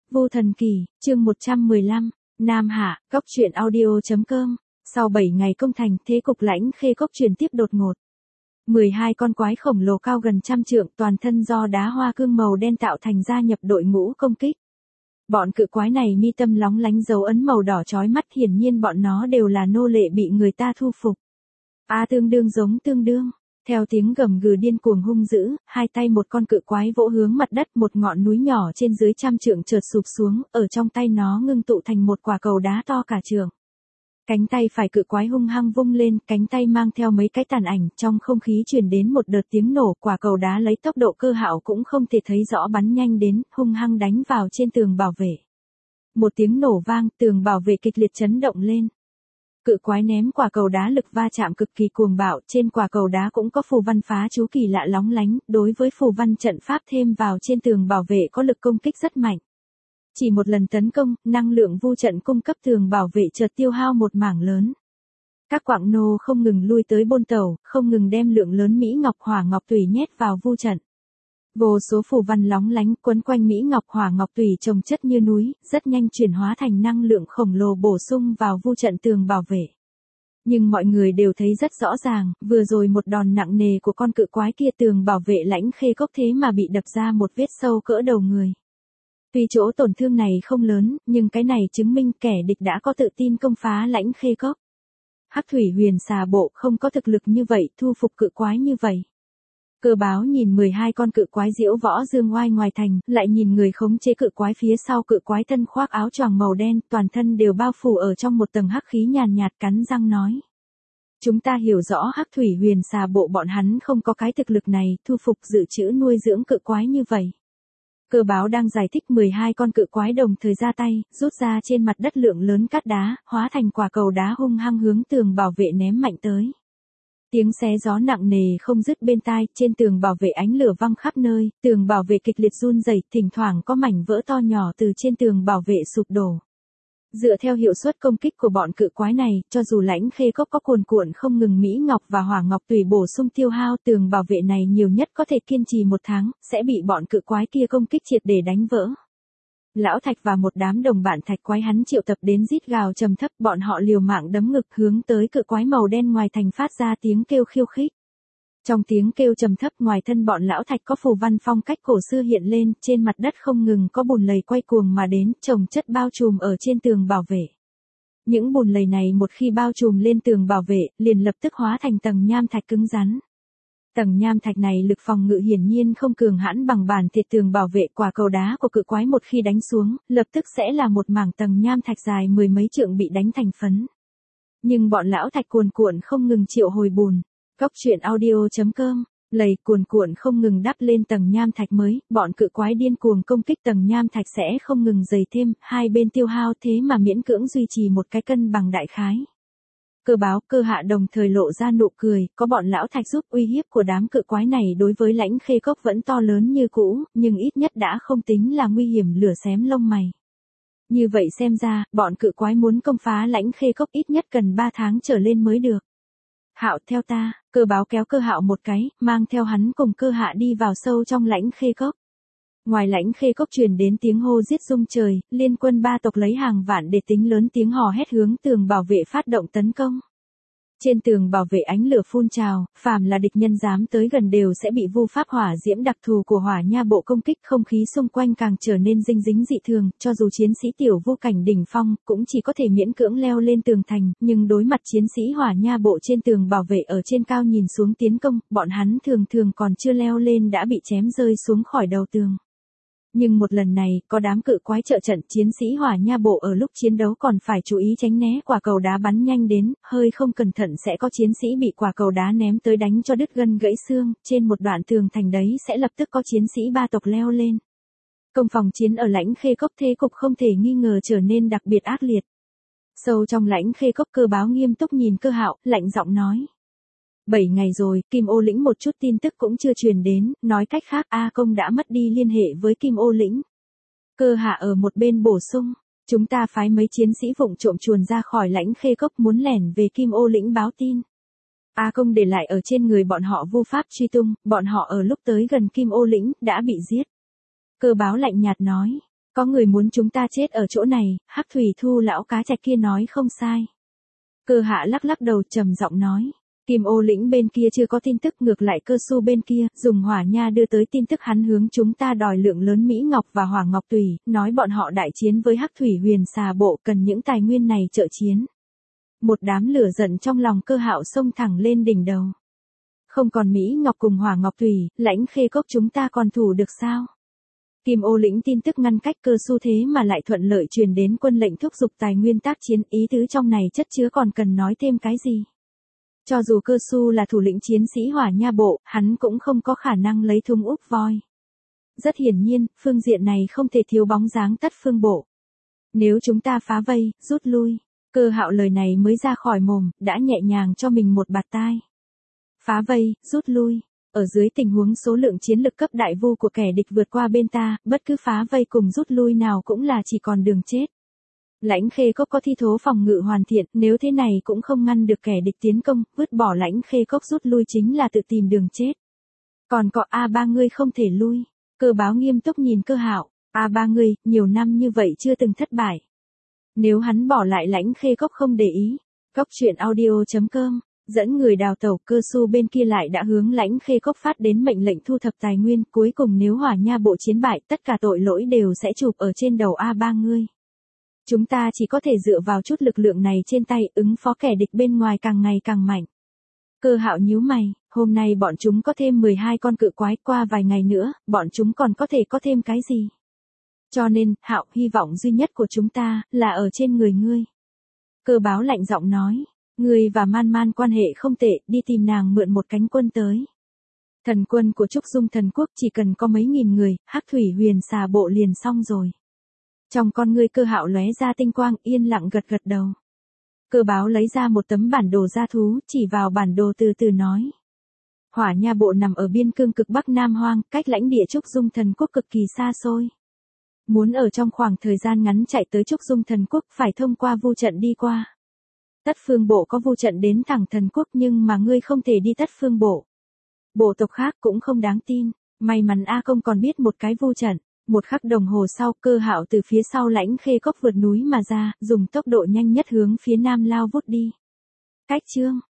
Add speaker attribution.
Speaker 1: Vô Thần Kỳ, chương 115, Nam Hạ, Cốc truyện audio.com. Sau 7 ngày công thành, thế cục Lãnh Khê Cốc truyền tiếp đột ngột. 12 con quái khổng lồ cao gần trăm trượng, toàn thân do đá hoa cương màu đen tạo thành gia nhập đội ngũ công kích. Bọn cự quái này mi tâm lóng lánh dấu ấn màu đỏ chói mắt, hiển nhiên bọn nó đều là nô lệ bị người ta thu phục. Tương đương. Theo tiếng gầm gừ điên cuồng hung dữ, hai tay một con cự quái vỗ hướng mặt đất, một ngọn núi nhỏ trên dưới trăm trượng chợt sụp xuống, ở trong tay nó ngưng tụ thành một quả cầu đá to cả trượng. Cánh tay phải cự quái hung hăng vung lên, cánh tay mang theo mấy cái tàn ảnh, trong không khí truyền đến một đợt tiếng nổ, quả cầu đá lấy tốc độ Cơ Hạo cũng không thể thấy rõ bắn nhanh đến, hung hăng đánh vào trên tường bảo vệ. Một tiếng nổ vang, tường bảo vệ kịch liệt chấn động lên. Cự quái ném quả cầu đá lực va chạm cực kỳ cuồng bạo, trên quả cầu đá cũng có phù văn phá chú kỳ lạ lóng lánh, đối với phù văn trận pháp thêm vào trên tường bảo vệ có lực công kích rất mạnh. Chỉ một lần tấn công, năng lượng vu trận cung cấp tường bảo vệ chợt tiêu hao một mảng lớn. Các quạng nô không ngừng lui tới bôn tàu, không ngừng đem lượng lớn Mỹ Ngọc Hỏa Ngọc Tùy nhét vào vu trận. Vô số phù văn lóng lánh quấn quanh Mỹ Ngọc Hỏa Ngọc Tùy chồng chất như núi, rất nhanh chuyển hóa thành năng lượng khổng lồ bổ sung vào vu trận tường bảo vệ. Nhưng mọi người đều thấy rất rõ ràng, vừa rồi một đòn nặng nề của con cự quái kia, tường bảo vệ Lãnh Khê Cốc thế mà bị đập ra một vết sâu cỡ đầu người. Tuy chỗ tổn thương này không lớn, nhưng cái này chứng minh kẻ địch đã có tự tin công phá Lãnh Khê Cốc. Hắc Thủy Huyền Xà Bộ không có thực lực như vậy, thu phục cự quái như vậy. Cơ Báo nhìn 12 con cự quái diễu võ dương oai ngoài thành, lại nhìn người khống chế cự quái phía sau, cự quái thân khoác áo choàng màu đen, toàn thân đều bao phủ ở trong một tầng hắc khí nhàn nhạt, cắn răng nói. Chúng ta hiểu rõ Hắc Thủy Huyền Xà Bộ bọn hắn không có cái thực lực này, thu phục dự trữ nuôi dưỡng cự quái như vậy. Cơ Báo đang giải thích, 12 con cự quái đồng thời ra tay, rút ra trên mặt đất lượng lớn cát đá, hóa thành quả cầu đá hung hăng hướng tường bảo vệ ném mạnh tới. Tiếng xé gió nặng nề không dứt bên tai, trên tường bảo vệ ánh lửa văng khắp nơi, tường bảo vệ kịch liệt run rẩy, thỉnh thoảng có mảnh vỡ to nhỏ từ trên tường bảo vệ sụp đổ. Dựa theo hiệu suất công kích của bọn cự quái này, cho dù Lãnh Khê Cốc có cuồn cuộn không ngừng Mỹ Ngọc và Hỏa Ngọc Tùy bổ sung tiêu hao, tường bảo vệ này nhiều nhất có thể kiên trì 1 tháng, sẽ bị bọn cự quái kia công kích triệt để đánh vỡ. Lão Thạch và một đám đồng bạn thạch quái hắn triệu tập đến rít gào trầm thấp, bọn họ liều mạng đấm ngực hướng tới cự quái màu đen ngoài thành phát ra tiếng kêu khiêu khích. Trong tiếng kêu trầm thấp, ngoài thân bọn lão thạch có phù văn phong cách cổ xưa hiện lên, trên mặt đất không ngừng có bùn lầy quay cuồng mà đến, chồng chất bao trùm ở trên tường bảo vệ. Những bùn lầy này một khi bao trùm lên tường bảo vệ, liền lập tức hóa thành tầng nham thạch cứng rắn. Tầng nham thạch này lực phòng ngự hiển nhiên không cường hãn bằng bản thịt tường bảo vệ, quả cầu đá của cự quái một khi đánh xuống, lập tức sẽ là một mảng tầng nham thạch dài 10 mấy trượng bị đánh thành phấn. Nhưng bọn lão thạch cuồn cuộn không ngừng triệu hồi bùn. Cốc truyện audio.com, lầy cuồn cuộn không ngừng đắp lên tầng nham thạch mới, bọn cự quái điên cuồng công kích tầng nham thạch sẽ không ngừng dày thêm, hai bên tiêu hao thế mà miễn cưỡng duy trì một cái cân bằng đại khái. Cơ Báo, Cơ Hạ đồng thời lộ ra nụ cười, có bọn lão thạch giúp, uy hiếp của đám cự quái này đối với Lãnh Khê Cốc vẫn to lớn như cũ, nhưng ít nhất đã không tính là nguy hiểm lửa xém lông mày. Như vậy xem ra, bọn cự quái muốn công phá Lãnh Khê Cốc ít nhất cần 3 tháng trở lên mới được. Hạo, theo ta. Cơ Báo kéo Cơ Hạo một cái, mang theo hắn cùng Cơ Hạ đi vào sâu trong Lãnh Khê Cốc. Ngoài Lãnh Khê Cốc truyền đến tiếng hô giết rung trời, liên quân 3 tộc lấy hàng vạn để tính lớn tiếng hò hét hướng tường bảo vệ phát động tấn công. Trên tường bảo vệ ánh lửa phun trào, phàm là địch nhân dám tới gần đều sẽ bị vu pháp hỏa diễm đặc thù của Hỏa Nha Bộ công kích, không khí xung quanh càng trở nên dinh dính dị thường, cho dù chiến sĩ tiểu vu cảnh đỉnh phong, cũng chỉ có thể miễn cưỡng leo lên tường thành, nhưng đối mặt chiến sĩ Hỏa Nha Bộ trên tường bảo vệ ở trên cao nhìn xuống tiến công, bọn hắn thường thường còn chưa leo lên đã bị chém rơi xuống khỏi đầu tường. Nhưng một lần này, có đám cự quái trợ trận, chiến sĩ Hỏa Nha Bộ ở lúc chiến đấu còn phải chú ý tránh né quả cầu đá bắn nhanh đến, hơi không cẩn thận sẽ có chiến sĩ bị quả cầu đá ném tới đánh cho đứt gân gãy xương, trên một đoạn tường thành đấy sẽ lập tức có chiến sĩ 3 tộc leo lên. Công phòng chiến ở Lãnh Khê Cốc thế cục không thể nghi ngờ trở nên đặc biệt ác liệt. Sâu trong Lãnh Khê Cốc, Cơ Báo nghiêm túc nhìn Cơ Hạo, lạnh giọng nói. 7 ngày rồi, Kim Ô Lĩnh một chút tin tức cũng chưa truyền đến, nói cách khác A Công đã mất đi liên hệ với Kim Ô Lĩnh. Cơ Hạ ở một bên bổ sung, chúng ta phái mấy chiến sĩ vụng trộm chuồn ra khỏi Lãnh Khê Cốc muốn lẻn về Kim Ô Lĩnh báo tin. A Công để lại ở trên người bọn họ vu pháp truy tung, bọn họ ở lúc tới gần Kim Ô Lĩnh đã bị giết. Cơ Báo lạnh nhạt nói, Có người muốn chúng ta chết ở chỗ này, Hắc Thủy Thu lão cá trạch kia nói không sai. Cơ Hạ lắc lắc đầu trầm giọng nói. Kim Ô lĩnh bên kia chưa có tin tức, ngược lại Cơ Su bên kia, dùng hỏa nha đưa tới tin tức hắn hướng chúng ta đòi lượng lớn Mỹ Ngọc và Hỏa Ngọc Tùy, nói bọn họ đại chiến với Hắc Thủy Huyền Xà Bộ cần những tài nguyên này trợ chiến. Một đám lửa giận trong lòng Cơ Hạo xông thẳng lên đỉnh đầu. Không còn Mỹ Ngọc cùng Hỏa Ngọc Tùy, Lãnh Khê Cốc chúng ta còn thủ được sao? Kim Ô lĩnh tin tức ngăn cách Cơ Su thế mà lại thuận lợi truyền đến quân lệnh thúc giục tài nguyên tác chiến, ý tứ trong này chất chứa còn cần nói thêm cái gì? Cho dù Cơ Su là thủ lĩnh chiến sĩ Hỏa Nha Bộ, hắn cũng không có khả năng lấy thung úp voi. Rất hiển nhiên, phương diện này không thể thiếu bóng dáng Tất Phương Bộ. Nếu chúng ta phá vây, rút lui, Cơ Hạo lời này mới ra khỏi mồm, đã nhẹ nhàng cho mình một bạt tai. Phá vây, rút lui. Ở dưới tình huống số lượng chiến lực cấp đại vu của kẻ địch vượt qua bên ta, bất cứ phá vây cùng rút lui nào cũng là chỉ còn đường chết. Lãnh Khê Cốc có thi thố phòng ngự hoàn thiện, nếu thế này cũng không ngăn được kẻ địch tiến công, vứt bỏ Lãnh Khê Cốc rút lui chính là tự tìm đường chết. Còn có A3 ngươi không thể lui. Cơ Báo nghiêm túc nhìn Cơ Hạo, A3 ngươi, nhiều năm như vậy chưa từng thất bại. Nếu hắn bỏ lại Lãnh Khê Cốc không để ý, coctruyện.audio.com, dẫn người đào tẩu, Cơ Su bên kia lại đã hướng Lãnh Khê Cốc phát đến mệnh lệnh thu thập tài nguyên, cuối cùng nếu Hỏa Nha Bộ chiến bại, tất cả tội lỗi đều sẽ chụp ở trên đầu A3 ngươi. Chúng ta chỉ có thể dựa vào chút lực lượng này trên tay, ứng phó kẻ địch bên ngoài càng ngày càng mạnh. Cơ Hạo nhíu mày, hôm nay bọn chúng có thêm 12 con cự quái, qua vài ngày nữa, bọn chúng còn có thể có thêm cái gì? Cho nên, Hạo, hy vọng duy nhất của chúng ta, là ở trên người ngươi. Cơ Báo lạnh giọng nói, ngươi và Man Man quan hệ không tệ, đi tìm nàng mượn một cánh quân tới. Thần quân của Trúc Dung Thần Quốc chỉ cần có mấy nghìn người, Hắc Thủy Huyền Xà Bộ liền xong rồi. Trong con ngươi Cơ Hạo lóe ra tinh quang, yên lặng gật gật đầu. Cơ Báo lấy ra một tấm bản đồ gia thú, chỉ vào bản đồ từ từ nói. Hỏa Nha Bộ nằm ở biên cương cực Bắc Nam Hoang, cách lãnh địa Trúc Dung Thần Quốc cực kỳ xa xôi. Muốn ở trong khoảng thời gian ngắn chạy tới Trúc Dung Thần Quốc phải thông qua vu trận đi qua. Tất Phương Bộ có vu trận đến thẳng thần quốc nhưng mà ngươi không thể đi Tất Phương Bộ. Bộ tộc khác cũng không đáng tin, may mắn A Công còn biết một cái vu trận. Một khắc đồng hồ sau, Cơ Hạo từ phía sau Lãnh Khê Cốc vượt núi mà ra, dùng tốc độ nhanh nhất hướng phía nam lao vút đi. Cách chương